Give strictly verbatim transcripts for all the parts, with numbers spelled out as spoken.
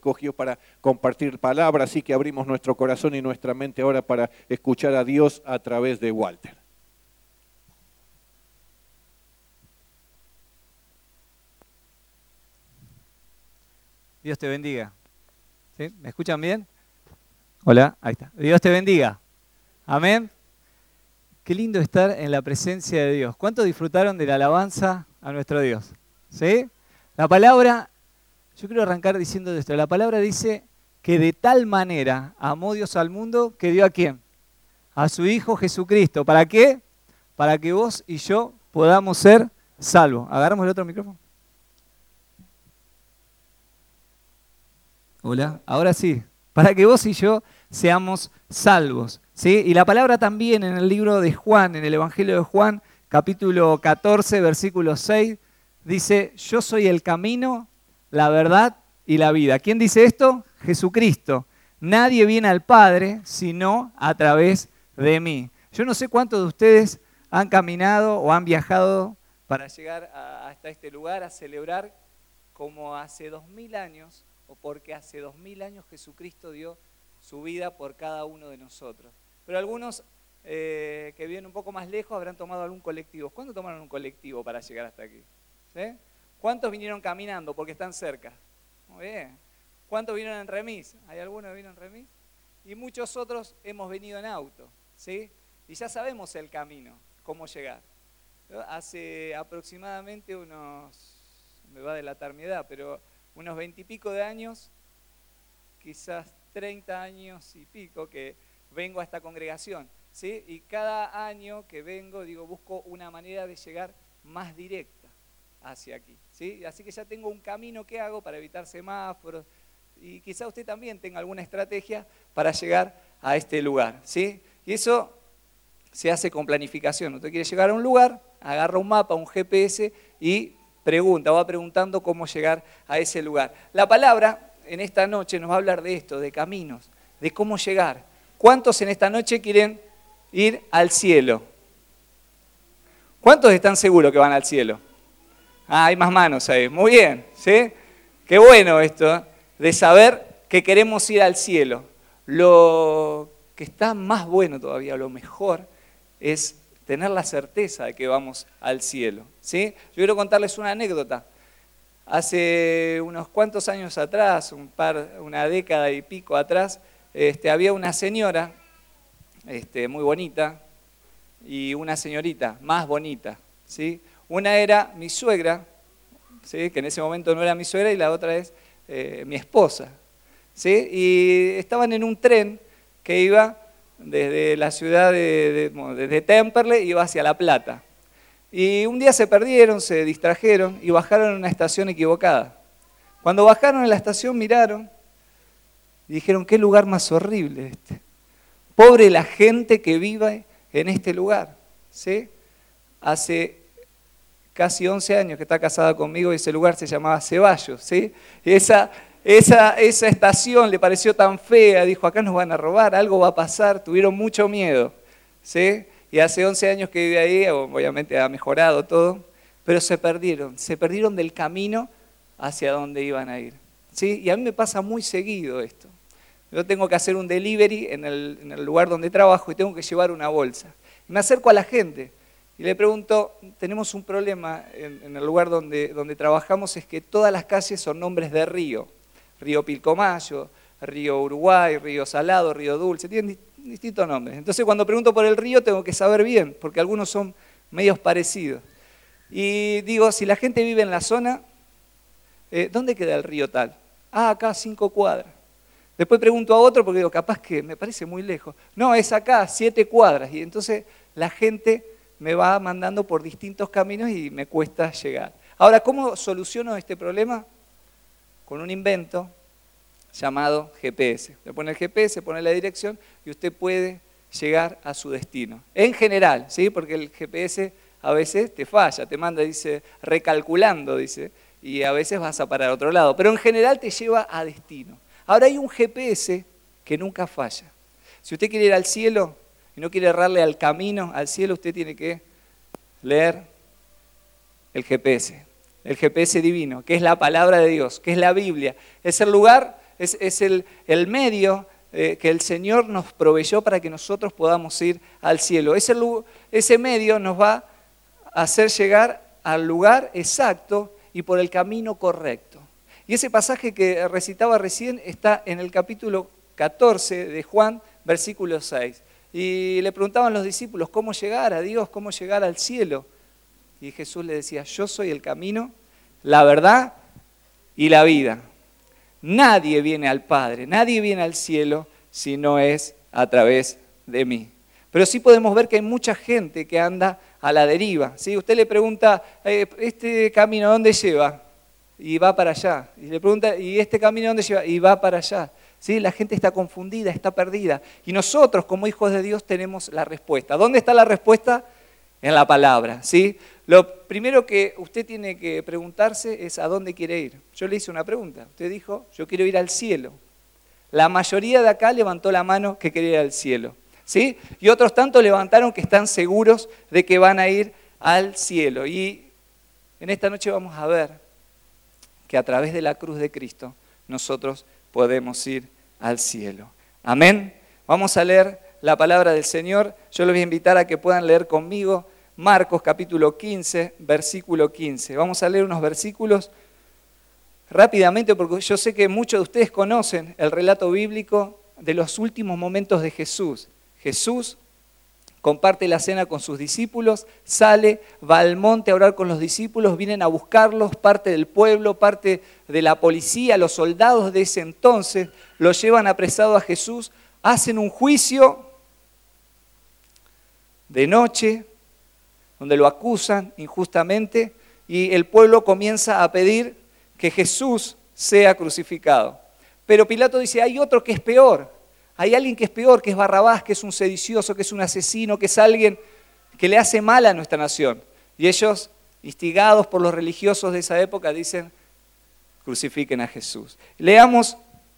escogió para compartir palabra, así que abrimos nuestro corazón y nuestra mente ahora para escuchar a Dios a través de Walter. Dios te bendiga. ¿Sí? ¿Me escuchan bien? Hola, ahí está. Dios te bendiga. Amén. Qué lindo estar en la presencia de Dios. ¿Cuánto disfrutaron de la alabanza a nuestro Dios? ¿Sí? La palabra, yo quiero arrancar diciendo esto. La palabra dice que de tal manera amó Dios al mundo que dio a quién? A su Hijo Jesucristo. ¿Para qué? Para que vos y yo podamos ser salvos. Agarramos el otro micrófono. Hola, ahora sí. Para que vos y yo seamos salvos. ¿Sí? Y la palabra también en el libro de Juan, en el Evangelio de Juan, capítulo catorce, versículo seis, dice, yo soy el camino, la verdad y la vida. ¿Quién dice esto? Jesucristo. Nadie viene al Padre sino a través de mí. Yo no sé cuántos de ustedes han caminado o han viajado para llegar a, hasta este lugar a celebrar como hace dos mil años, o porque hace dos mil años Jesucristo dio su vida por cada uno de nosotros. Pero algunos eh, que viven un poco más lejos habrán tomado algún colectivo. ¿Cuántos tomaron un colectivo para llegar hasta aquí? ¿Sí? ¿Cuántos vinieron caminando porque están cerca? Muy bien. ¿Cuántos vinieron en remis? ¿Hay alguno que vino en remis? Y muchos otros hemos venido en auto, ¿sí? Y ya sabemos el camino, cómo llegar. Hace aproximadamente unos, me va a delatar mi edad, pero unos veintipico de años, quizás treinta años y pico, que vengo a esta congregación, ¿sí? Y cada año que vengo, digo, busco una manera de llegar más directa hacia aquí, ¿sí? Así que ya tengo un camino que hago para evitar semáforos, y quizá usted también tenga alguna estrategia para llegar a este lugar, ¿sí? Y eso se hace con planificación. Usted quiere llegar a un lugar, agarra un mapa, un G P S y pregunta, va preguntando cómo llegar a ese lugar. La palabra en esta noche nos va a hablar de esto, de caminos, de cómo llegar. ¿Cuántos en esta noche quieren ir al cielo? ¿Cuántos están seguros que van al cielo? Ah, hay más manos ahí. Muy bien, ¿sí? Qué bueno esto, ¿eh? De saber que queremos ir al cielo. Lo que está más bueno todavía, lo mejor, es tener la certeza de que vamos al cielo, ¿sí? Yo quiero contarles una anécdota. Hace unos cuantos años atrás, un par, una década y pico atrás, este, había una señora este, muy bonita y una señorita más bonita, ¿sí? Una era mi suegra, ¿sí? Que en ese momento no era mi suegra, y la otra es eh, mi esposa, ¿sí? Y estaban en un tren que iba desde la ciudad de, de, desde Temperley, iba hacia La Plata. Y un día se perdieron, se distrajeron y bajaron en una estación equivocada. Cuando bajaron en la estación miraron y dijeron, qué lugar más horrible este. Pobre la gente que vive en este lugar, ¿sí? Hace casi once años que está casada conmigo y ese lugar se llamaba Ceballos, ¿sí? Y esa, esa, esa estación le pareció tan fea, dijo, acá nos van a robar, algo va a pasar, tuvieron mucho miedo, ¿sí? Y hace once años que vive ahí, obviamente ha mejorado todo, pero se perdieron, se perdieron del camino hacia donde iban a ir, ¿sí? Y a mí me pasa muy seguido esto. Yo tengo que hacer un delivery en el, en el lugar donde trabajo y tengo que llevar una bolsa. Y me acerco a la gente y le pregunto, tenemos un problema en, en el lugar donde, donde trabajamos, es que todas las calles son nombres de río. Río Pilcomayo, Río Uruguay, Río Salado, Río Dulce, tienen distintos nombres. Entonces cuando pregunto por el río tengo que saber bien, porque algunos son medios parecidos. Y digo, si la gente vive en la zona, eh, ¿dónde queda el río tal? Ah, acá a cinco cuadras. Después pregunto a otro porque digo, capaz que me parece muy lejos. No, es acá, siete cuadras. Y entonces la gente me va mandando por distintos caminos y me cuesta llegar. Ahora, ¿cómo soluciono este problema? Con un invento llamado G P S. Le pone el G P S, pone la dirección y usted puede llegar a su destino. En general, ¿sí? Porque el G P S a veces te falla, te manda, dice, recalculando, dice, y a veces vas a parar a otro lado. Pero en general te lleva a destino. Ahora hay un G P S que nunca falla. Si usted quiere ir al cielo y no quiere errarle al camino, al cielo, usted tiene que leer el G P S. El G P S divino, que es la palabra de Dios, que es la Biblia. Es el lugar es, es el, el medio eh, que el Señor nos proveyó para que nosotros podamos ir al cielo. Ese, ese medio nos va a hacer llegar al lugar exacto y por el camino correcto. Y ese pasaje que recitaba recién está en el capítulo catorce de Juan, versículo seis. Y le preguntaban los discípulos cómo llegar a Dios, cómo llegar al cielo. Y Jesús le decía, yo soy el camino, la verdad y la vida. Nadie viene al Padre, nadie viene al cielo si no es a través de mí. Pero sí podemos ver que hay mucha gente que anda a la deriva. ¿Sí? Usted le pregunta, eh, ¿este camino dónde lleva? Y va para allá. Y le pregunta, ¿y este camino dónde lleva? Y va para allá. ¿Sí? La gente está confundida, está perdida. Y nosotros, como hijos de Dios, tenemos la respuesta. ¿Dónde está la respuesta? En la palabra. ¿Sí? Lo primero que usted tiene que preguntarse es ¿a dónde quiere ir? Yo le hice una pregunta. Usted dijo, yo quiero ir al cielo. La mayoría de acá levantó la mano que quería ir al cielo. ¿Sí? Y otros tantos levantaron que están seguros de que van a ir al cielo. Y en esta noche vamos a ver que a través de la cruz de Cristo nosotros podemos ir al cielo. Amén. Vamos a leer la palabra del Señor. Yo les voy a invitar a que puedan leer conmigo Marcos capítulo quince, versículo quince. Vamos a leer unos versículos rápidamente porque yo sé que muchos de ustedes conocen el relato bíblico de los últimos momentos de Jesús. Jesús comparte la cena con sus discípulos, sale, va al monte a orar con los discípulos, vienen a buscarlos, parte del pueblo, parte de la policía, los soldados de ese entonces, lo llevan apresado a Jesús, hacen un juicio de noche, donde lo acusan injustamente, y el pueblo comienza a pedir que Jesús sea crucificado. Pero Pilato dice, hay otro que es peor. Hay alguien que es peor, que es Barrabás, que es un sedicioso, que es un asesino, que es alguien que le hace mal a nuestra nación. Y ellos, instigados por los religiosos de esa época, dicen, crucifiquen a Jesús. Leamos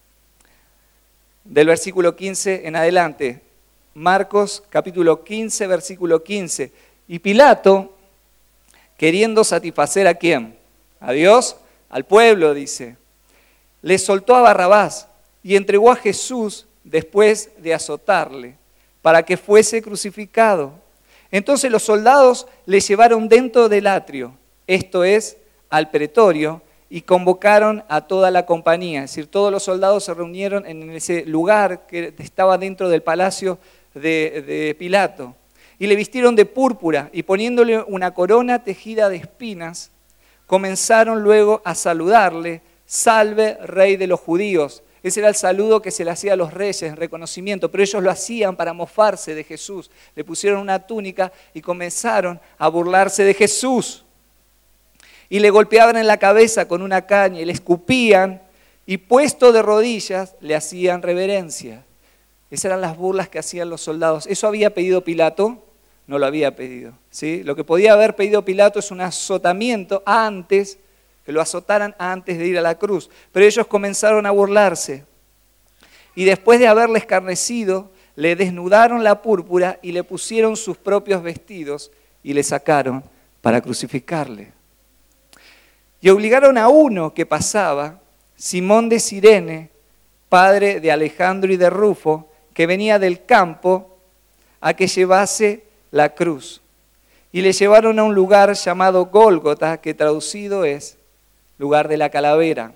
del versículo quince en adelante. Marcos capítulo quince, versículo quince. Y Pilato, queriendo satisfacer a quién, a Dios, al pueblo, dice, le soltó a Barrabás y entregó a Jesús después de azotarle, para que fuese crucificado. Entonces los soldados le llevaron dentro del atrio, esto es, al pretorio, y convocaron a toda la compañía. Es decir, todos los soldados se reunieron en ese lugar que estaba dentro del palacio de, de Pilato. Y le vistieron de púrpura, y poniéndole una corona tejida de espinas, comenzaron luego a saludarle, salve, rey de los judíos. Ese era el saludo que se le hacía a los reyes en reconocimiento, pero ellos lo hacían para mofarse de Jesús. Le pusieron una túnica y comenzaron a burlarse de Jesús. Y le golpeaban en la cabeza con una caña y le escupían y puesto de rodillas le hacían reverencia. Esas eran las burlas que hacían los soldados. ¿Eso había pedido Pilato? No lo había pedido. ¿Sí? Lo que podía haber pedido Pilato es un azotamiento antes, que lo azotaran antes de ir a la cruz. Pero ellos comenzaron a burlarse. Y después de haberle escarnecido, le desnudaron la púrpura y le pusieron sus propios vestidos y le sacaron para crucificarle. Y obligaron a uno que pasaba, Simón de Cirene, padre de Alejandro y de Rufo, que venía del campo, a que llevase la cruz. Y le llevaron a un lugar llamado Gólgota, que traducido es lugar de la calavera.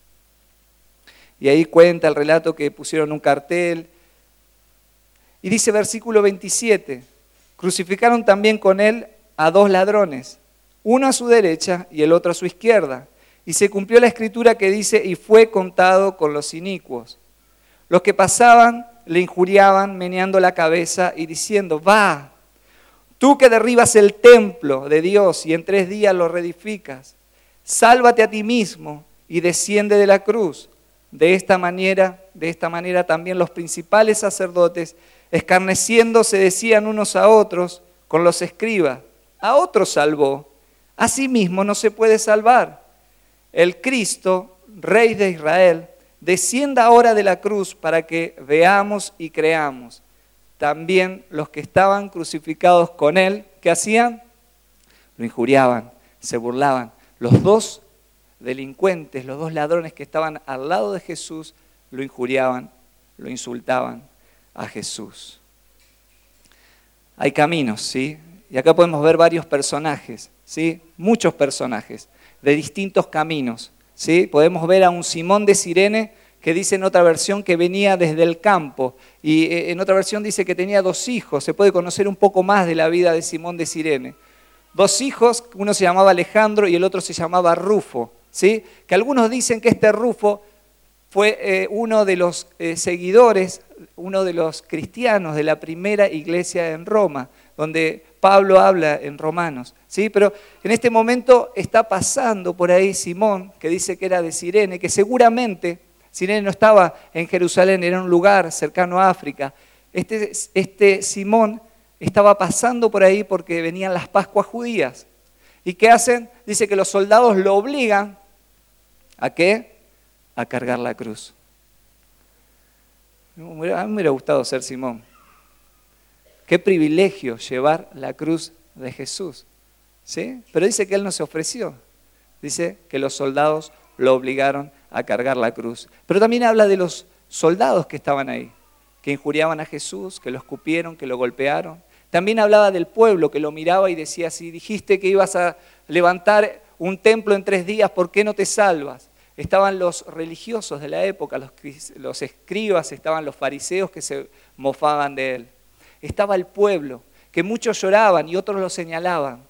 Y ahí cuenta el relato que pusieron un cartel. Y dice versículo veintisiete, crucificaron también con él a dos ladrones, uno a su derecha y el otro a su izquierda. Y se cumplió la escritura que dice, y fue contado con los inicuos. Los que pasaban le injuriaban meneando la cabeza y diciendo, va, tú que derribas el templo de Dios y en tres días lo reedificas, sálvate a ti mismo y desciende de la cruz. De esta manera, de esta manera también los principales sacerdotes, escarneciendo, se decían unos a otros con los escribas, a otros salvó, a sí mismo no se puede salvar. El Cristo, Rey de Israel, descienda ahora de la cruz para que veamos y creamos. También los que estaban crucificados con él, ¿qué hacían? Lo injuriaban, se burlaban. Los dos delincuentes, los dos ladrones que estaban al lado de Jesús, lo injuriaban, lo insultaban a Jesús. Hay caminos, ¿sí? Y acá podemos ver varios personajes, ¿sí? Muchos personajes de distintos caminos, ¿sí? Podemos ver a un Simón de Cirene que dice en otra versión que venía desde el campo y en otra versión dice que tenía dos hijos. Se puede conocer un poco más de la vida de Simón de Cirene. Dos hijos, uno se llamaba Alejandro y el otro se llamaba Rufo, ¿sí? Que algunos dicen que este Rufo fue eh, uno de los eh, seguidores, uno de los cristianos de la primera iglesia en Roma, donde Pablo habla en Romanos, ¿sí? Pero en este momento está pasando por ahí Simón, que dice que era de Cirene, que seguramente Cirene no estaba en Jerusalén, era un lugar cercano a África. Este, este Simón estaba pasando por ahí porque venían las Pascuas judías. ¿Y qué hacen? Dice que los soldados lo obligan ¿a qué? A cargar la cruz. A mí me hubiera gustado ser Simón. Qué privilegio llevar la cruz de Jesús, ¿sí? Pero dice que él no se ofreció. Dice que los soldados lo obligaron a cargar la cruz. Pero también habla de los soldados que estaban ahí, que injuriaban a Jesús, que lo escupieron, que lo golpearon. También hablaba del pueblo que lo miraba y decía, si dijiste que ibas a levantar un templo en tres días, ¿por qué no te salvas? Estaban los religiosos de la época, los, los escribas, estaban los fariseos que se mofaban de él. Estaba el pueblo, que muchos lloraban y otros lo señalaban.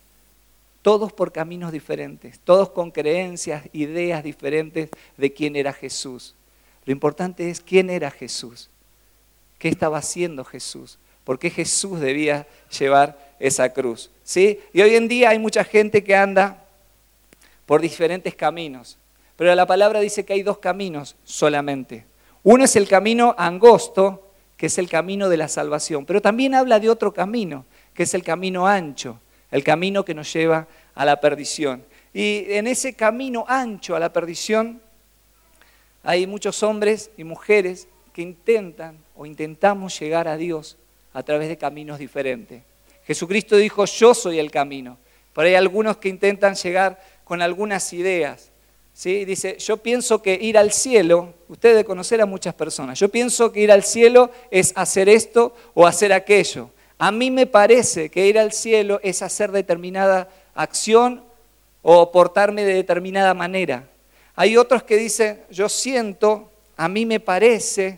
Todos por caminos diferentes, todos con creencias, ideas diferentes de quién era Jesús. Lo importante es quién era Jesús, qué estaba haciendo Jesús, por qué Jesús debía llevar esa cruz, ¿sí? Y hoy en día hay mucha gente que anda por diferentes caminos, pero la palabra dice que hay dos caminos solamente. Uno es el camino angosto, que es el camino de la salvación, pero también habla de otro camino, que es el camino ancho, el camino que nos lleva a la perdición. Y en ese camino ancho a la perdición hay muchos hombres y mujeres que intentan o intentamos llegar a Dios a través de caminos diferentes. Jesucristo dijo, yo soy el camino. Pero hay algunos que intentan llegar con algunas ideas, ¿sí? Dice, yo pienso que ir al cielo, usted debe conocer a muchas personas, yo pienso que ir al cielo es hacer esto o hacer aquello. A mí me parece que ir al cielo es hacer determinada acción o portarme de determinada manera. Hay otros que dicen, yo siento, a mí me parece,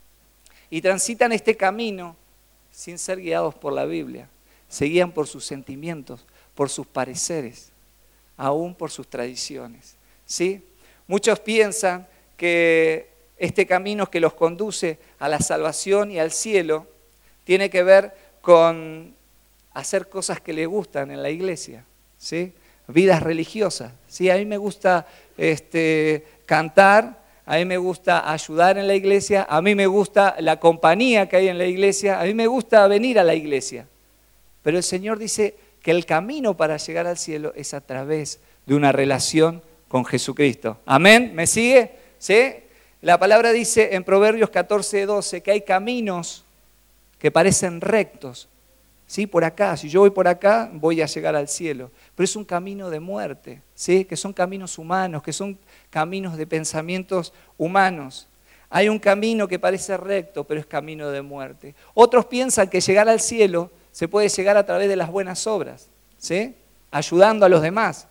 y transitan este camino sin ser guiados por la Biblia. Se guían por sus sentimientos, por sus pareceres, aún por sus tradiciones, ¿sí? Muchos piensan que este camino que los conduce a la salvación y al cielo tiene que ver con hacer cosas que les gustan en la iglesia, ¿sí? Vidas religiosas, ¿sí? A mí me gusta este, cantar, a mí me gusta ayudar en la iglesia, a mí me gusta la compañía que hay en la iglesia, a mí me gusta venir a la iglesia. Pero el Señor dice que el camino para llegar al cielo es a través de una relación con Jesucristo. ¿Amén? ¿Me sigue? ¿Sí? La palabra dice en Proverbios catorce, doce que hay caminos que parecen rectos, ¿sí? Por acá, si yo voy por acá, voy a llegar al cielo. Pero es un camino de muerte, ¿sí? Que son caminos humanos, que son caminos de pensamientos humanos. Hay un camino que parece recto, pero es camino de muerte. Otros piensan que llegar al cielo se puede llegar a través de las buenas obras, ¿sí? Ayudando a los demás,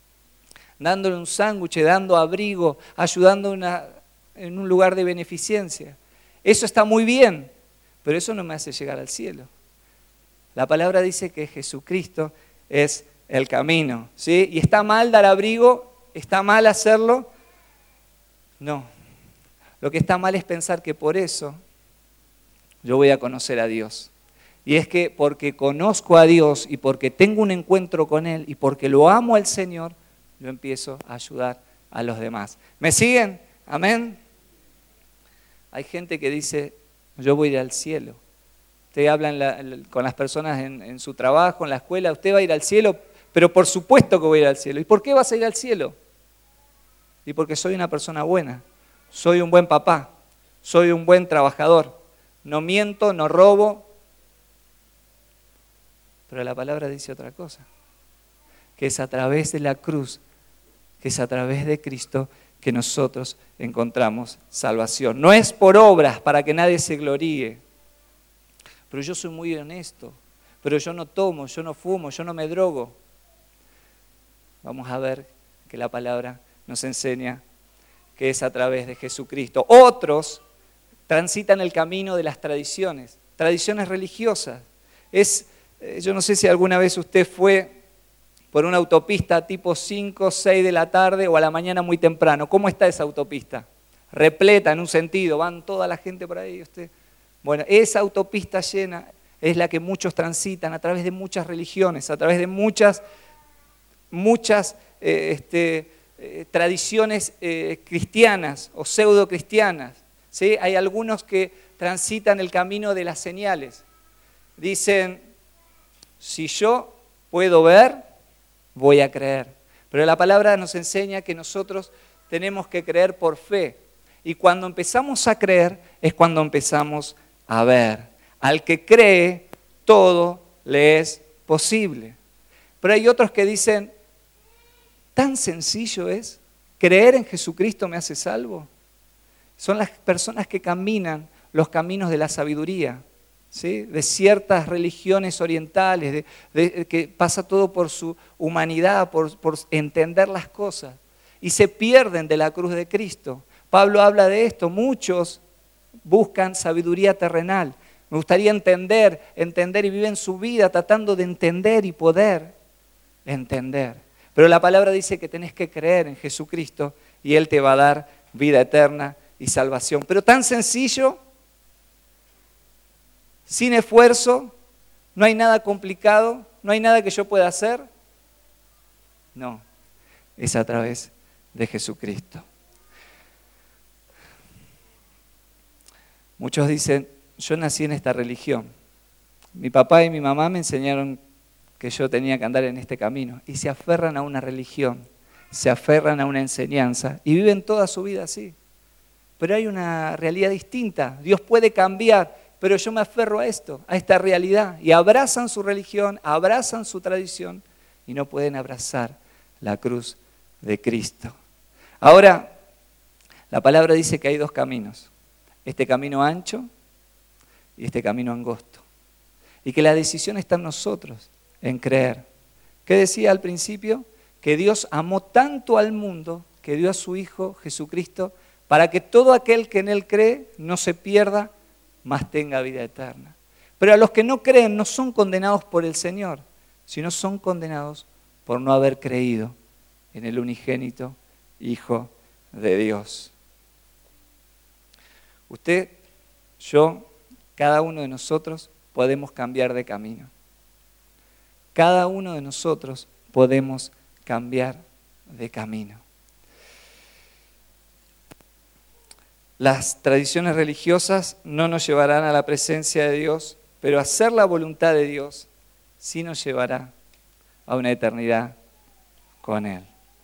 dándole un sándwich, dando abrigo, ayudando una, en un lugar de beneficencia. Eso está muy bien, pero eso no me hace llegar al cielo. La palabra dice que Jesucristo es el camino, ¿sí? ¿Y está mal dar abrigo? ¿Está mal hacerlo? No. Lo que está mal es pensar que por eso yo voy a conocer a Dios. Y es que porque conozco a Dios y porque tengo un encuentro con Él y porque lo amo al Señor, yo empiezo a ayudar a los demás. ¿Me siguen? Amén. Hay gente que dice, yo voy a ir al cielo. Usted habla en la, en, con las personas en, en su trabajo, en la escuela, usted va a ir al cielo, pero por supuesto que voy a ir al cielo. ¿Y por qué vas a ir al cielo? Y porque soy una persona buena, soy un buen papá, soy un buen trabajador, no miento, no robo. Pero la palabra dice otra cosa, que es a través de la cruz, que es a través de Cristo que nosotros encontramos salvación. No es por obras para que nadie se gloríe. Pero yo soy muy honesto, pero yo no tomo, yo no fumo, yo no me drogo. Vamos a ver que la palabra nos enseña que es a través de Jesucristo. Otros transitan el camino de las tradiciones, tradiciones religiosas. Es, eh, yo no sé si alguna vez usted fue por una autopista tipo cinco, seis de la tarde o a la mañana muy temprano. ¿Cómo está esa autopista? Repleta en un sentido, van toda la gente por ahí. Usted. Bueno, esa autopista llena es la que muchos transitan a través de muchas religiones, a través de muchas, muchas eh, este, eh, tradiciones eh, cristianas o pseudo cristianas. ¿Sí? Hay algunos que transitan el camino de las señales. Dicen, si yo puedo ver, voy a creer. Pero la palabra nos enseña que nosotros tenemos que creer por fe. Y cuando empezamos a creer es cuando empezamos a ver. Al que cree, todo le es posible. Pero hay otros que dicen, ¿tan sencillo es? ¿Creer en Jesucristo me hace salvo? Son las personas que caminan los caminos de la sabiduría. ¿Sí? De ciertas religiones orientales, de, de, que pasa todo por su humanidad, por, por entender las cosas, y se pierden de la cruz de Cristo. Pablo habla de esto, muchos buscan sabiduría terrenal. Me gustaría entender, entender y viven su vida tratando de entender y poder entender. Pero la palabra dice que tenés que creer en Jesucristo y Él te va a dar vida eterna y salvación. Pero tan sencillo, sin esfuerzo, no hay nada complicado, no hay nada que yo pueda hacer. No, es a través de Jesucristo. Muchos dicen, yo nací en esta religión. Mi papá y mi mamá me enseñaron que yo tenía que andar en este camino. Y se aferran a una religión, se aferran a una enseñanza y viven toda su vida así. Pero hay una realidad distinta. Dios puede cambiar, pero yo me aferro a esto, a esta realidad. Y abrazan su religión, abrazan su tradición y no pueden abrazar la cruz de Cristo. Ahora, la palabra dice que hay dos caminos. Este camino ancho y este camino angosto. Y que la decisión está en nosotros, en creer. ¿Qué decía al principio? Que Dios amó tanto al mundo que dio a su Hijo Jesucristo para que todo aquel que en Él cree no se pierda, mas tenga vida eterna. Pero a los que no creen no son condenados por el Señor, sino son condenados por no haber creído en el unigénito Hijo de Dios. Usted, yo, cada uno de nosotros podemos cambiar de camino. Cada uno de nosotros podemos cambiar de camino. Las tradiciones religiosas no nos llevarán a la presencia de Dios, pero hacer la voluntad de Dios sí nos llevará a una eternidad con Él.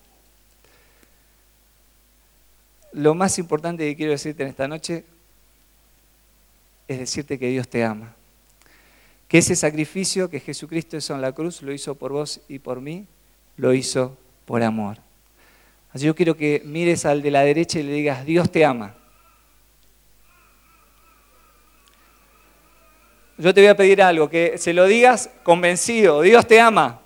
Lo más importante que quiero decirte en esta noche es decirte que Dios te ama. Que ese sacrificio que Jesucristo hizo en la cruz, lo hizo por vos y por mí, lo hizo por amor. Así yo quiero que mires al de la derecha y le digas, Dios te ama. Yo te voy a pedir algo, que se lo digas convencido, Dios te ama.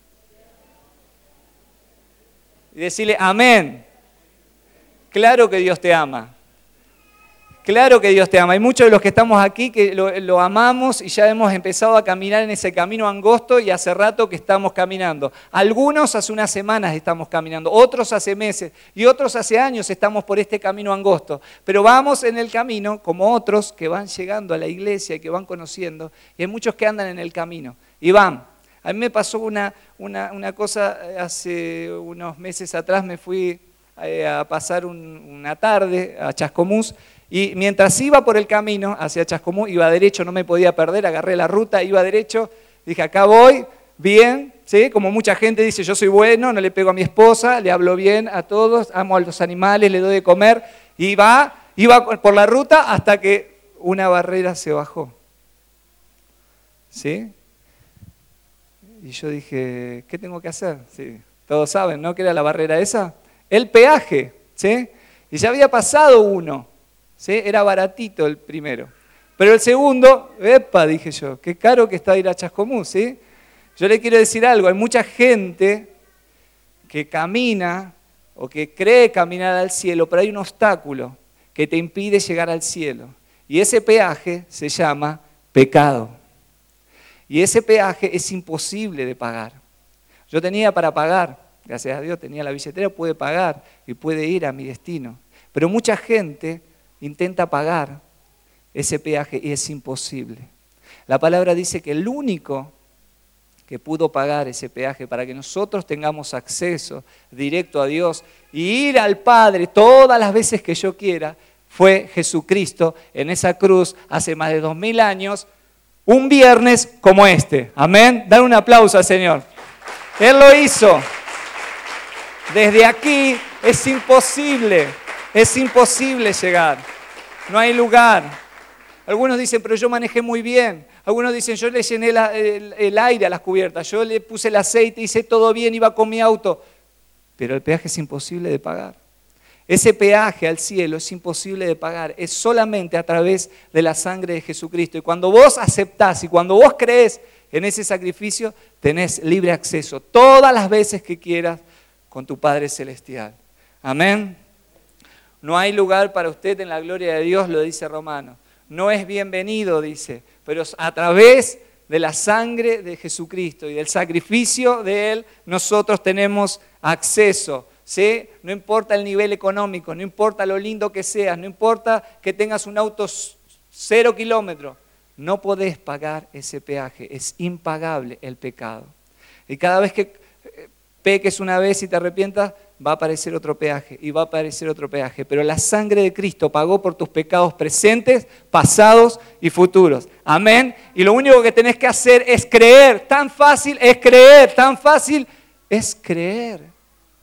Y decirle, amén. Claro que Dios te ama. Claro que Dios te ama. Hay muchos de los que estamos aquí que lo, lo amamos y ya hemos empezado a caminar en ese camino angosto y hace rato que estamos caminando. Algunos hace unas semanas estamos caminando, otros hace meses y otros hace años estamos por este camino angosto. Pero vamos en el camino como otros que van llegando a la iglesia y que van conociendo. Y hay muchos que andan en el camino y van. A mí me pasó una, una, una cosa hace unos meses atrás, me fui a pasar un, una tarde a Chascomús. Y mientras iba por el camino hacia Chascomús, iba derecho, no me podía perder, agarré la ruta, iba derecho, dije, acá voy, bien, ¿sí? Como mucha gente dice, yo soy bueno, no le pego a mi esposa, le hablo bien a todos, amo a los animales, le doy de comer, y va, iba por la ruta hasta que una barrera se bajó. ¿Sí? Y yo dije, ¿qué tengo que hacer? Sí, todos saben, ¿no? ¿Qué era la barrera esa? El peaje. ¿sí? Y ya había pasado uno, ¿sí? Era baratito el primero. Pero el segundo, epa, dije yo, qué caro que está ir a Chascomús, ¿sí? Yo le quiero decir algo, hay mucha gente que camina o que cree caminar al cielo, pero hay un obstáculo que te impide llegar al cielo. Y ese peaje se llama pecado. Y ese peaje es imposible de pagar. Yo tenía para pagar, gracias a Dios tenía la billetera, pude pagar y pude ir a mi destino. Pero mucha gente intenta pagar ese peaje y es imposible. La palabra dice que el único que pudo pagar ese peaje para que nosotros tengamos acceso directo a Dios y ir al Padre todas las veces que yo quiera, fue Jesucristo en esa cruz hace más de dos mil años, un viernes como este. Amén. Dar un aplauso al Señor. Él lo hizo. Desde aquí es imposible, es imposible llegar. No hay lugar. Algunos dicen, pero yo manejé muy bien. Algunos dicen, yo le llené la, el, el aire a las cubiertas, yo le puse el aceite, hice todo bien, iba con mi auto. Pero el peaje es imposible de pagar. Ese peaje al cielo es imposible de pagar, es solamente a través de la sangre de Jesucristo. Y cuando vos aceptás y cuando vos creés en ese sacrificio, tenés libre acceso todas las veces que quieras con tu Padre Celestial. Amén. No hay lugar para usted en la gloria de Dios, lo dice Romanos. No es bienvenido, dice, pero a través de la sangre de Jesucristo y del sacrificio de Él, nosotros tenemos acceso. ¿Sí? No importa el nivel económico, no importa lo lindo que seas, no importa que tengas un auto cero kilómetros, no podés pagar ese peaje, es impagable el pecado. Y cada vez que peques una vez y te arrepientas, va a aparecer otro peaje y va a aparecer otro peaje. Pero la sangre de Cristo pagó por tus pecados presentes, pasados y futuros. Amén. Y lo único que tenés que hacer es creer. Tan fácil es creer, tan fácil es creer.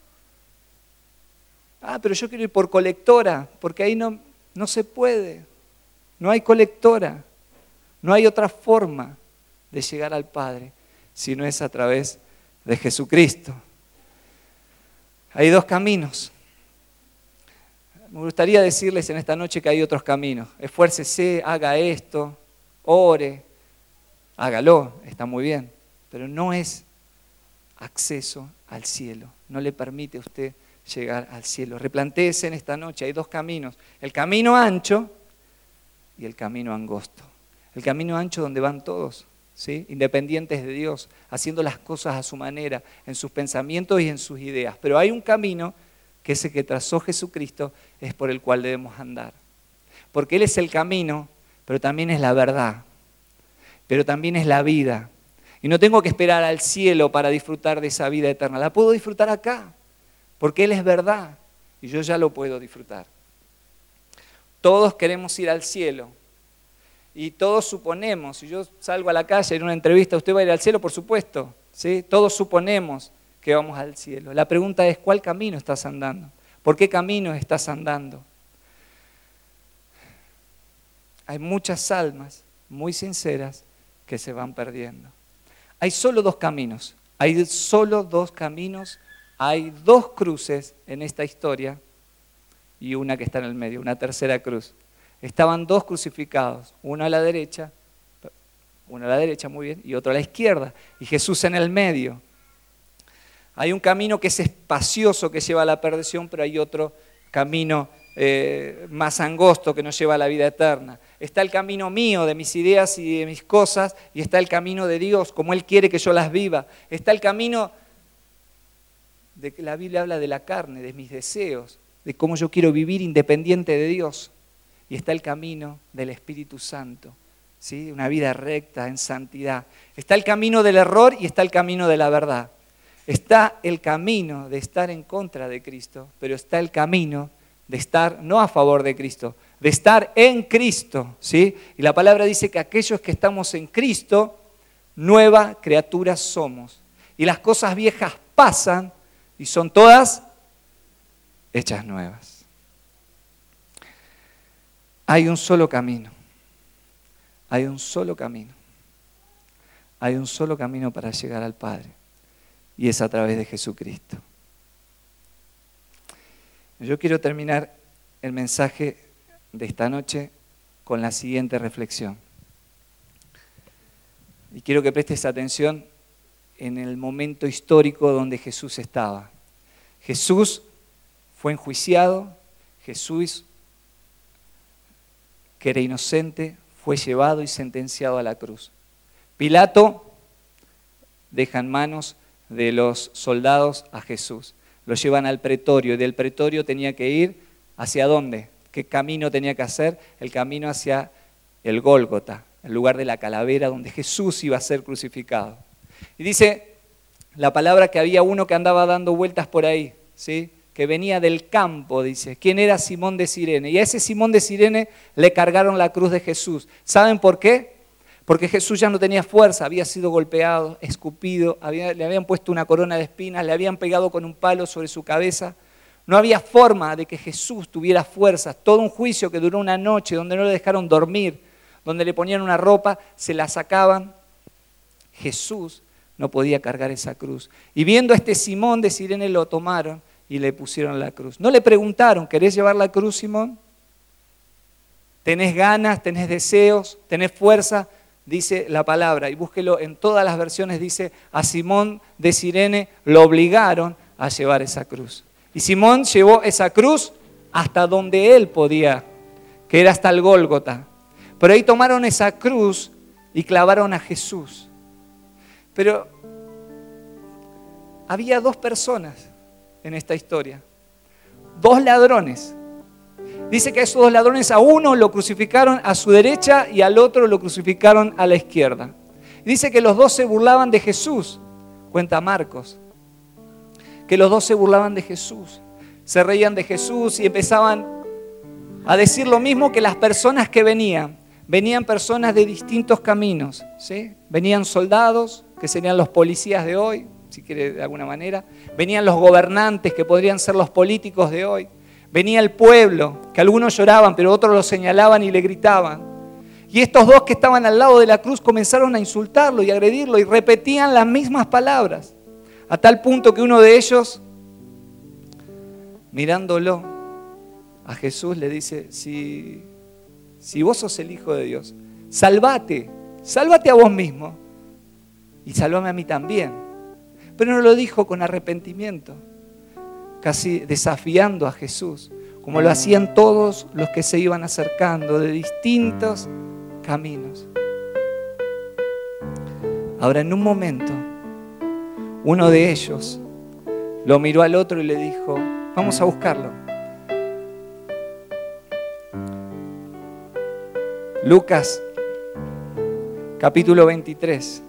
Ah, pero yo quiero ir por colectora, porque ahí no, no se puede. No hay colectora. No hay otra forma de llegar al Padre, si no es a través de Jesucristo. Hay dos caminos. Me gustaría decirles en esta noche que hay otros caminos. Esfuércese, haga esto, ore, hágalo, está muy bien. Pero no es acceso al cielo. No le permite a usted llegar al cielo. Replantéese en esta noche, hay dos caminos. El camino ancho y el camino angosto. El camino ancho donde van todos, ¿sí? Independientes de Dios, haciendo las cosas a su manera, en sus pensamientos y en sus ideas. Pero hay un camino que ese que trazó Jesucristo es por el cual debemos andar. Porque Él es el camino, pero también es la verdad, pero también es la vida. Y no tengo que esperar al cielo para disfrutar de esa vida eterna. La puedo disfrutar acá, porque Él es verdad y yo ya lo puedo disfrutar. Todos queremos ir al cielo y todos suponemos, si yo salgo a la calle en una entrevista, ¿usted va a ir al cielo? Por supuesto, ¿sí? Todos suponemos que vamos al cielo. La pregunta es, ¿cuál camino estás andando? ¿Por qué camino estás andando? Hay muchas almas muy sinceras que se van perdiendo. Hay solo dos caminos, hay solo dos caminos, hay dos cruces en esta historia y una que está en el medio, una tercera cruz. Estaban dos crucificados, uno a la derecha, uno a la derecha, muy bien, y otro a la izquierda, y Jesús en el medio. Hay un camino que es espacioso que lleva a la perdición, pero hay otro camino eh, más angosto que nos lleva a la vida eterna. Está el camino mío, de mis ideas y de mis cosas, y está el camino de Dios, como Él quiere que yo las viva. Está el camino de que la Biblia habla de la carne, de mis deseos, de cómo yo quiero vivir independiente de Dios. Y está el camino del Espíritu Santo, ¿sí? Una vida recta, en santidad. Está el camino del error y está el camino de la verdad. Está el camino de estar en contra de Cristo, pero está el camino de estar no a favor de Cristo, de estar en Cristo, ¿sí? Y la palabra dice que aquellos que estamos en Cristo, nueva criatura somos. Y las cosas viejas pasan y son todas hechas nuevas. Hay un solo camino, hay un solo camino, hay un solo camino para llegar al Padre y es a través de Jesucristo. Yo quiero terminar el mensaje de esta noche con la siguiente reflexión. Y quiero que prestes atención en el momento histórico donde Jesús estaba. Jesús fue enjuiciado, Jesús, que era inocente, fue llevado y sentenciado a la cruz. Pilato deja en manos de los soldados a Jesús. Lo llevan al pretorio y del pretorio tenía que ir ¿hacia dónde? ¿Qué camino tenía que hacer? El camino hacia el Gólgota, el lugar de la calavera donde Jesús iba a ser crucificado. Y dice la palabra que había uno que andaba dando vueltas por ahí, ¿sí? Que venía del campo, dice. ¿Quién era? Simón de Cirene. Y a ese Simón de Cirene le cargaron la cruz de Jesús. ¿Saben por qué? Porque Jesús ya no tenía fuerza, había sido golpeado, escupido, había, le habían puesto una corona de espinas, le habían pegado con un palo sobre su cabeza. No había forma de que Jesús tuviera fuerzas. Todo un juicio que duró una noche, donde no le dejaron dormir, donde le ponían una ropa, se la sacaban. Jesús no podía cargar esa cruz. Y viendo a este Simón de Cirene lo tomaron y le pusieron la cruz. No le preguntaron, ¿querés llevar la cruz, Simón? ¿Tenés ganas? ¿Tenés deseos? ¿Tenés fuerza? Dice la palabra, y búsquelo en todas las versiones, dice, a Simón de Cirene lo obligaron a llevar esa cruz. Y Simón llevó esa cruz hasta donde él podía, que era hasta el Gólgota. Pero ahí tomaron esa cruz y clavaron a Jesús. Pero había dos personas en esta historia, dos ladrones. Dice que a esos dos ladrones, a uno lo crucificaron a su derecha y al otro lo crucificaron a la izquierda. Dice que los dos se burlaban de Jesús, cuenta Marcos, que los dos se burlaban de Jesús, se reían de Jesús y empezaban a decir lo mismo que las personas que venían. Venían personas de distintos caminos, ¿sí? Venían soldados, que serían los policías de hoy, si quiere de alguna manera. Venían los gobernantes, que podrían ser los políticos de hoy. Venía el pueblo, que algunos lloraban, pero otros lo señalaban y le gritaban. Y estos dos que estaban al lado de la cruz comenzaron a insultarlo y agredirlo y repetían las mismas palabras. A tal punto que uno de ellos, mirándolo a Jesús, le dice, si, si vos sos el Hijo de Dios, sálvate, sálvate a vos mismo y sálvame a mí también. Pero no lo dijo con arrepentimiento, casi desafiando a Jesús, como lo hacían todos los que se iban acercando de distintos caminos. Ahora, en un momento, uno de ellos lo miró al otro y le dijo, vamos a buscarlo. Lucas, capítulo veintitrés,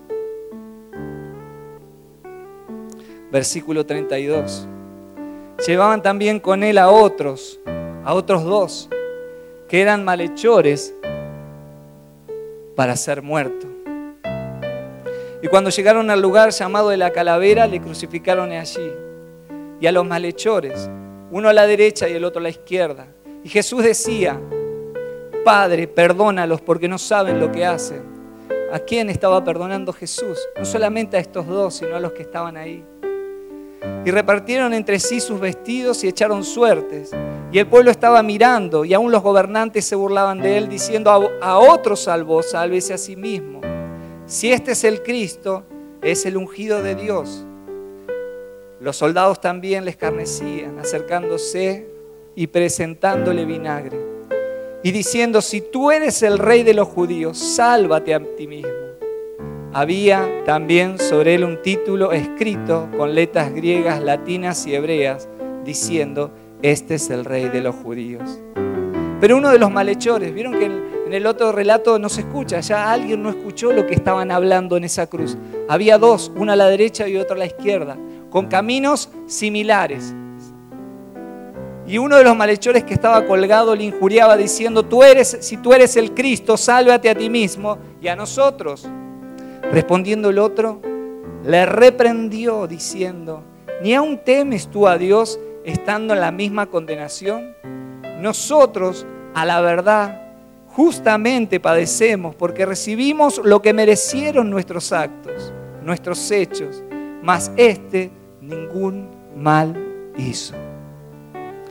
versículo treinta y dos. Llevaban también con él a otros, a otros dos, que eran malhechores para ser muertos. Y cuando llegaron al lugar llamado de la calavera, le crucificaron allí. Y a los malhechores, uno a la derecha y el otro a la izquierda. Y Jesús decía, Padre, perdónalos porque no saben lo que hacen. ¿A quién estaba perdonando Jesús? No solamente a estos dos, sino a los que estaban ahí. Y repartieron entre sí sus vestidos y echaron suertes. Y el pueblo estaba mirando, y aún los gobernantes se burlaban de él, diciendo, a otro salvó, sálvese a sí mismo. Si este es el Cristo, es el ungido de Dios. Los soldados también le escarnecían, acercándose y presentándole vinagre. Y diciendo, si tú eres el rey de los judíos, sálvate a ti mismo. Había también sobre él un título escrito con letras griegas, latinas y hebreas, diciendo, este es el rey de los judíos. Pero uno de los malhechores, vieron que en el otro relato no se escucha, ya alguien no escuchó lo que estaban hablando en esa cruz. Había dos, uno a la derecha y otro a la izquierda, con caminos similares. Y uno de los malhechores que estaba colgado le injuriaba diciendo, tú eres, si tú eres el Cristo, sálvate a ti mismo y a nosotros. Respondiendo el otro, le reprendió diciendo, ¿ni aún temes tú a Dios estando en la misma condenación? Nosotros, a la verdad, justamente padecemos porque recibimos lo que merecieron nuestros actos, nuestros hechos, mas este ningún mal hizo.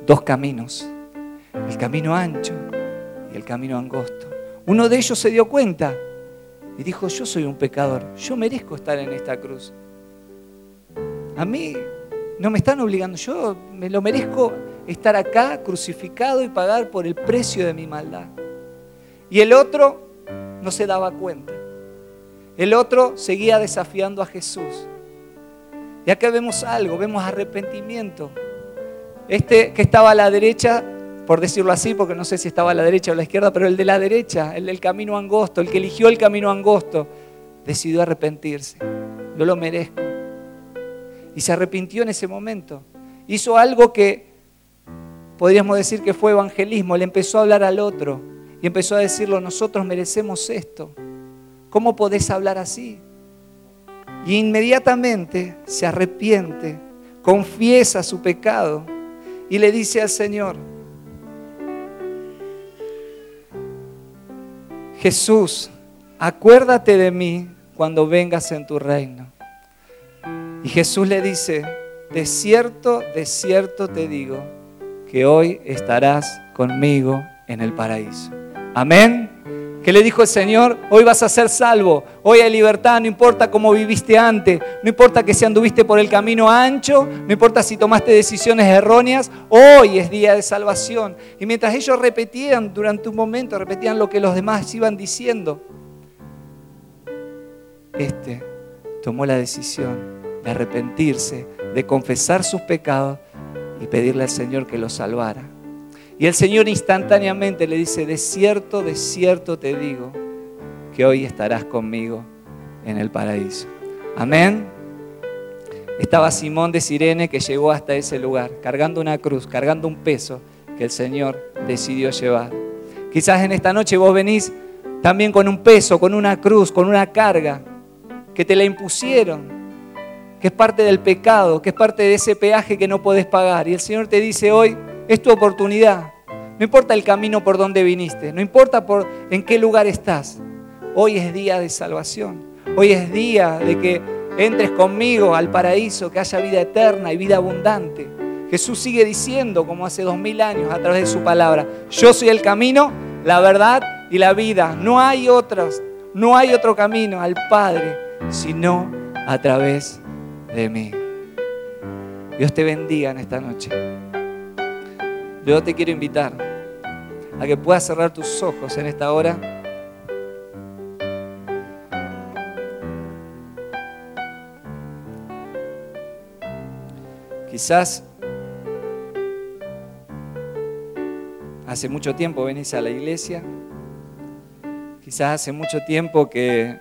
dos caminos, el camino ancho y el camino angosto. Uno de ellos se dio cuenta y dijo, yo soy un pecador, yo merezco estar en esta cruz. A mí no me están obligando, yo me lo merezco estar acá crucificado y pagar por el precio de mi maldad. Y el otro no se daba cuenta. El otro seguía desafiando a Jesús. Y acá vemos algo, vemos arrepentimiento. Este que estaba a la derecha, por decirlo así, porque no sé si estaba a la derecha o a la izquierda, pero el de la derecha, el del camino angosto, el que eligió el camino angosto, decidió arrepentirse. Yo lo merezco. Y se arrepintió en ese momento. Hizo algo que podríamos decir que fue evangelismo. Le empezó a hablar al otro y empezó a decirlo, nosotros merecemos esto. ¿Cómo podés hablar así? Y inmediatamente se arrepiente, confiesa su pecado y le dice al Señor, Jesús, acuérdate de mí cuando vengas en tu reino. Y Jesús le dice, de cierto, de cierto te digo, que hoy estarás conmigo en el paraíso. Amén. ¿Qué le dijo el Señor? Hoy vas a ser salvo, hoy hay libertad, no importa cómo viviste antes, no importa que si anduviste por el camino ancho, no importa si tomaste decisiones erróneas, hoy es día de salvación. Y mientras ellos repetían durante un momento, repetían lo que los demás iban diciendo, este tomó la decisión de arrepentirse, de confesar sus pecados y pedirle al Señor que lo salvara. Y el Señor instantáneamente le dice, de cierto, de cierto te digo, que hoy estarás conmigo en el paraíso. Amén. Estaba Simón de Cirene que llegó hasta ese lugar, cargando una cruz, cargando un peso que el Señor decidió llevar. Quizás en esta noche vos venís también con un peso, con una cruz, con una carga, que te la impusieron, que es parte del pecado, que es parte de ese peaje que no podés pagar. Y el Señor te dice hoy, es tu oportunidad. No importa el camino por donde viniste, no importa por en qué lugar estás. Hoy es día de salvación. Hoy es día de que entres conmigo al paraíso, que haya vida eterna y vida abundante. Jesús sigue diciendo, como hace dos mil años, a través de su palabra, yo soy el camino, la verdad y la vida. No hay otros, no hay otro camino al Padre, sino a través de mí. Dios te bendiga en esta noche. Yo te quiero invitar a que puedas cerrar tus ojos en esta hora. Quizás hace mucho tiempo venís a la iglesia. Quizás hace mucho tiempo que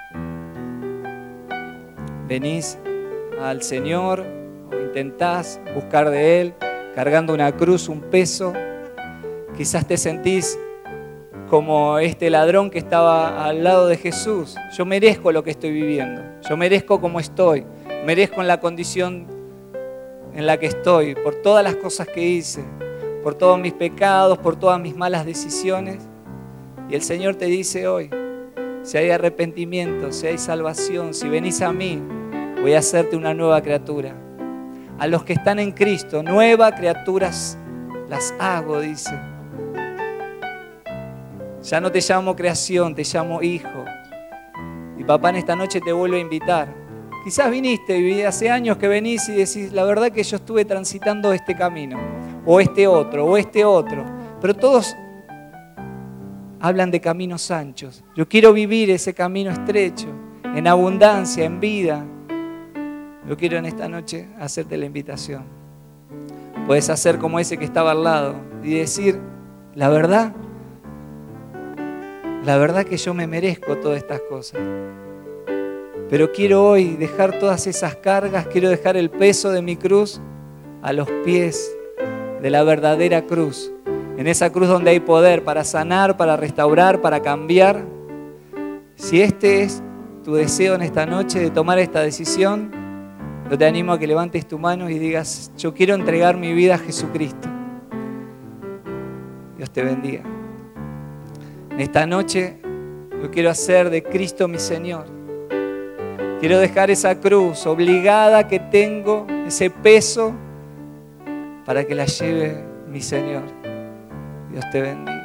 venís al Señor o intentás buscar de Él, cargando una cruz, un peso. Quizás te sentís como este ladrón que estaba al lado de Jesús. Yo merezco lo que estoy viviendo. Yo merezco como estoy. Merezco en la condición en la que estoy, por todas las cosas que hice, por todos mis pecados, por todas mis malas decisiones. Y el Señor te dice hoy, si hay arrepentimiento, si hay salvación, si venís a mí, voy a hacerte una nueva criatura. A los que están en Cristo, nuevas criaturas las hago, dice. Ya no te llamo creación, te llamo hijo. Y papá en esta noche te vuelve a invitar. Quizás viniste y hace años que venís y decís, la verdad que yo estuve transitando este camino, o este otro, o este otro. Pero todos hablan de caminos anchos. Yo quiero vivir ese camino estrecho, en abundancia, en vida. Yo quiero en esta noche hacerte la invitación. Puedes hacer como ese que estaba al lado y decir, la verdad, la verdad que yo me merezco todas estas cosas. Pero quiero hoy dejar todas esas cargas, quiero dejar el peso de mi cruz a los pies de la verdadera cruz. En esa cruz donde hay poder para sanar, para restaurar, para cambiar. Si este es tu deseo en esta noche de tomar esta decisión, yo te animo a que levantes tu mano y digas, yo quiero entregar mi vida a Jesucristo. Dios te bendiga. En esta noche yo quiero hacer de Cristo mi Señor. Quiero dejar esa cruz obligada que tengo, ese peso, para que la lleve mi Señor. Dios te bendiga.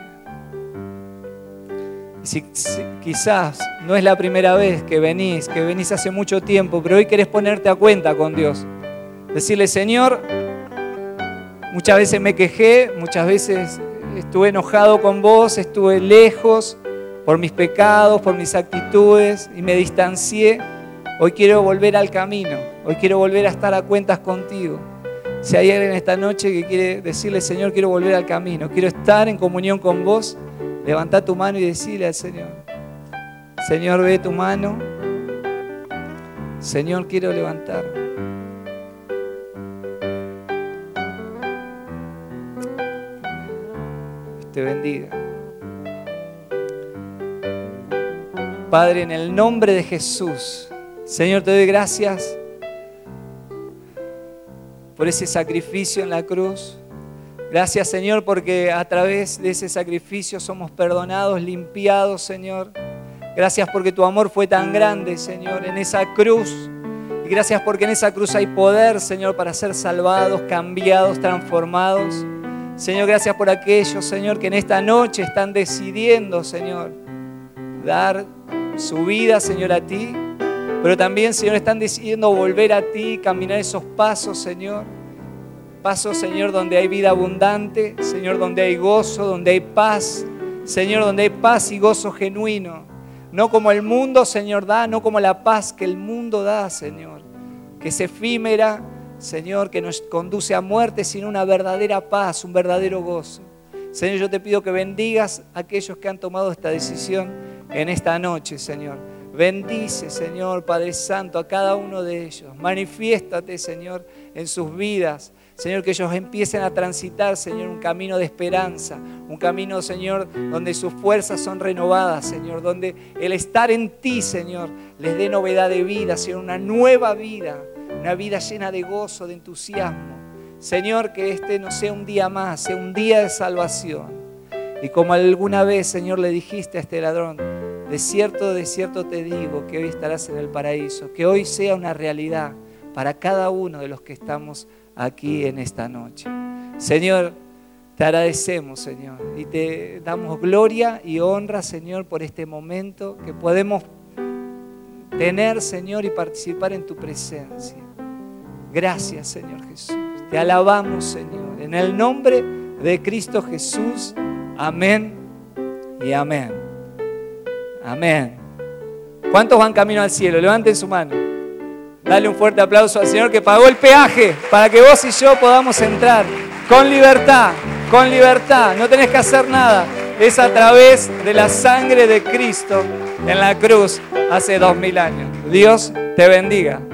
Y si, si quizás no es la primera vez que venís, que venís hace mucho tiempo, pero hoy querés ponerte a cuenta con Dios. Decirle, Señor, muchas veces me quejé, muchas veces estuve enojado con vos, estuve lejos por mis pecados, por mis actitudes y me distancié. Hoy quiero volver al camino, hoy quiero volver a estar a cuentas contigo. Si hay alguien esta noche que quiere decirle, Señor, quiero volver al camino, quiero estar en comunión con vos, levantá tu mano y decile al Señor, Señor, ve tu mano, Señor, quiero levantarme. Te bendiga. Padre, en el nombre de Jesús, Señor, te doy gracias por ese sacrificio en la cruz. Gracias, Señor, porque a través de ese sacrificio somos perdonados, limpiados, Señor. Gracias porque tu amor fue tan grande, Señor, en esa cruz. Y gracias porque en esa cruz hay poder, Señor, para ser salvados, cambiados, transformados. Señor, gracias por aquellos, Señor, que en esta noche están decidiendo, Señor, dar su vida, Señor, a ti. Pero también, Señor, están decidiendo volver a ti, caminar esos pasos, Señor. Pasos, Señor, donde hay vida abundante, Señor, donde hay gozo, donde hay paz. Señor, donde hay paz y gozo genuino. No como el mundo, Señor, da, no como la paz que el mundo da, Señor. Que es efímera, Señor, que nos conduce a muerte, sino una verdadera paz, un verdadero gozo. Señor, yo te pido que bendigas a aquellos que han tomado esta decisión en esta noche, Señor. Bendice, Señor, Padre Santo, a cada uno de ellos. Manifiéstate, Señor, en sus vidas. Señor, que ellos empiecen a transitar, Señor, un camino de esperanza. Un camino, Señor, donde sus fuerzas son renovadas, Señor. Donde el estar en ti, Señor, les dé novedad de vida, Señor, una nueva vida. Una vida llena de gozo, de entusiasmo. Señor, que este no sea un día más, sea un día de salvación. Y como alguna vez, Señor, le dijiste a este ladrón, de cierto, de cierto te digo que hoy estarás en el paraíso. Que hoy sea una realidad para cada uno de los que estamos aquí en esta noche. Señor, te agradecemos, Señor, y te damos gloria y honra, Señor, por este momento que podemos tener, Señor, y participar en tu presencia. Gracias, Señor Jesús. Te alabamos, Señor. En el nombre de Cristo Jesús. Amén y amén. Amén. ¿Cuántos van camino al cielo? Levanten su mano. Dale un fuerte aplauso al Señor que pagó el peaje para que vos y yo podamos entrar con libertad, con libertad. No tenés que hacer nada. Es a través de la sangre de Cristo en la cruz hace dos mil años. Dios te bendiga.